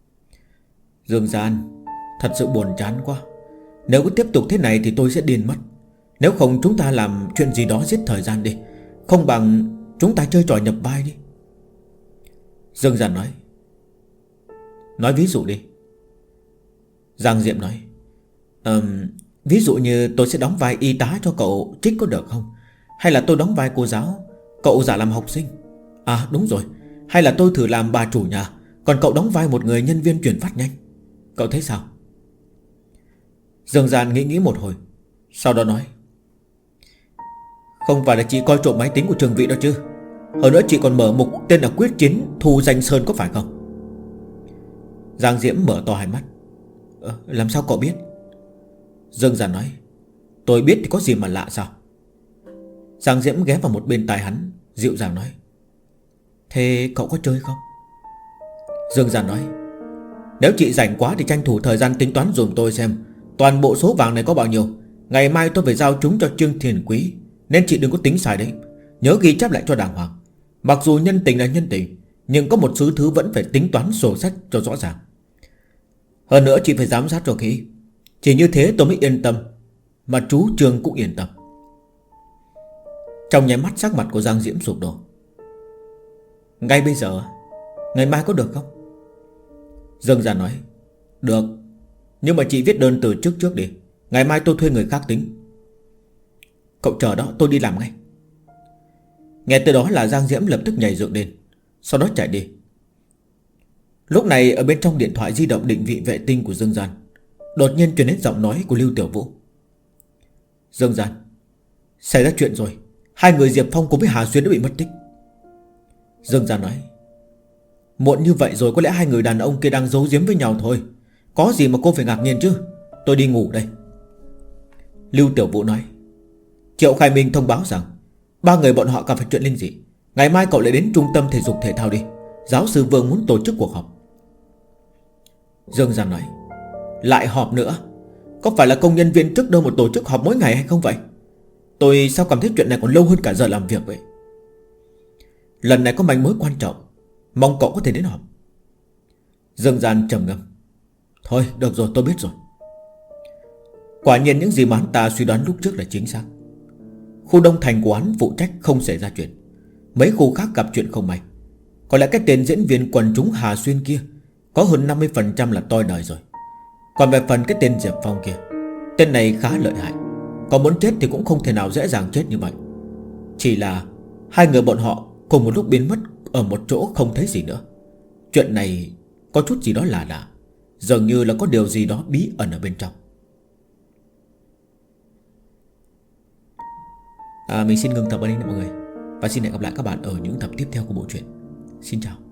Dương Gian, thật sự buồn chán quá. Nếu cứ tiếp tục thế này thì tôi sẽ điên mất. Nếu không chúng ta làm chuyện gì đó giết thời gian đi. Không bằng chúng ta chơi trò nhập vai đi. Dương Gian nói: nói ví dụ đi. Giang Diệm nói: ví dụ như tôi sẽ đóng vai y tá cho cậu Trích có được không? Hay là tôi đóng vai cô giáo, cậu giả làm học sinh? À đúng rồi, hay là tôi thử làm bà chủ nhà, còn cậu đóng vai một người nhân viên chuyển phát nhanh. Cậu thấy sao? Dương Gian nghĩ một hồi, sau đó nói: không phải là chị coi trộm máy tính của Trường Vị đó chứ? Hơn nữa chị còn mở mục tên là quyết chiến thu danh sơn có phải không? Giang Diễm mở to hai mắt: làm sao cậu biết? Dương Gian nói: tôi biết thì có gì mà lạ sao? Giang Diễm ghé vào một bên tai hắn, dịu dàng nói: thế cậu có chơi không? Dương Gian nói: nếu chị rảnh quá thì tranh thủ thời gian tính toán dùm tôi xem toàn bộ số vàng này có bao nhiêu. Ngày mai tôi phải giao chúng cho Trương Thiền Quý, nên chị đừng có tính sai đấy. Nhớ ghi chép lại cho đàng hoàng. Mặc dù nhân tình là nhân tình, nhưng có một số thứ vẫn phải tính toán sổ sách cho rõ ràng. Hơn nữa chị phải giám sát cho kỹ. Chỉ như thế tôi mới yên tâm, mà chú Trương cũng yên tâm. Trong nháy mắt sắc mặt của Giang Diễm sụp đổ. Ngay bây giờ? Ngày mai có được không? Dương Gian nói: được, nhưng mà chị viết đơn từ trước đi. Ngày mai tôi thuê người khác tính. Cậu chờ đó, tôi đi làm ngay. Nghe từ đó là Giang Diễm lập tức nhảy dựng lên, sau đó chạy đi. Lúc này ở bên trong điện thoại di động định vị vệ tinh của Dương Gian đột nhiên truyền đến giọng nói của Lưu Tiểu Vũ: Dương Gian, xảy ra chuyện rồi. Hai người Diệp Phong cùng với Hà Xuyên đã bị mất tích. Dương Gia nói: Muộn như vậy rồi, có lẽ hai người đàn ông kia đang giấu giếm với nhau thôi. Có gì mà cô phải ngạc nhiên chứ. Tôi đi ngủ đây. Lưu Tiểu Vũ nói: Triệu Khai Minh thông báo rằng ba người bọn họ gặp phải chuyện linh dị. Ngày mai cậu lại đến trung tâm thể dục thể thao đi. Giáo sư Vương muốn tổ chức cuộc họp. Dương Gia nói: Lại họp nữa? Có phải là công nhân viên trước đâu mà tổ chức họp mỗi ngày hay không vậy? Tôi sao cảm thấy chuyện này còn lâu hơn cả giờ làm việc vậy? Lần này có manh mối quan trọng, mong cậu có thể đến họp. Dương Gian trầm ngâm: Thôi được rồi, tôi biết rồi. Quả nhiên những gì mà hắn ta suy đoán lúc trước là chính xác. Khu Đông Thành của hắn phụ trách không xảy ra chuyện, mấy khu khác gặp chuyện không may. Có lẽ cái tên diễn viên quần chúng Hà Xuyên kia có hơn 50% là toi đời rồi. Còn về phần cái tên Diệp Phong kia, tên này khá lợi hại. Có muốn chết thì cũng không thể nào dễ dàng chết như vậy. Chỉ là hai người bọn họ cùng một lúc biến mất ở một chỗ không thấy gì nữa. Chuyện này có chút gì đó lạ lạ, dường như là có điều gì đó bí ẩn ở bên trong. Mình xin ngừng tập ở đây mọi người, và xin hẹn gặp lại các bạn ở những tập tiếp theo của bộ truyện. Xin chào.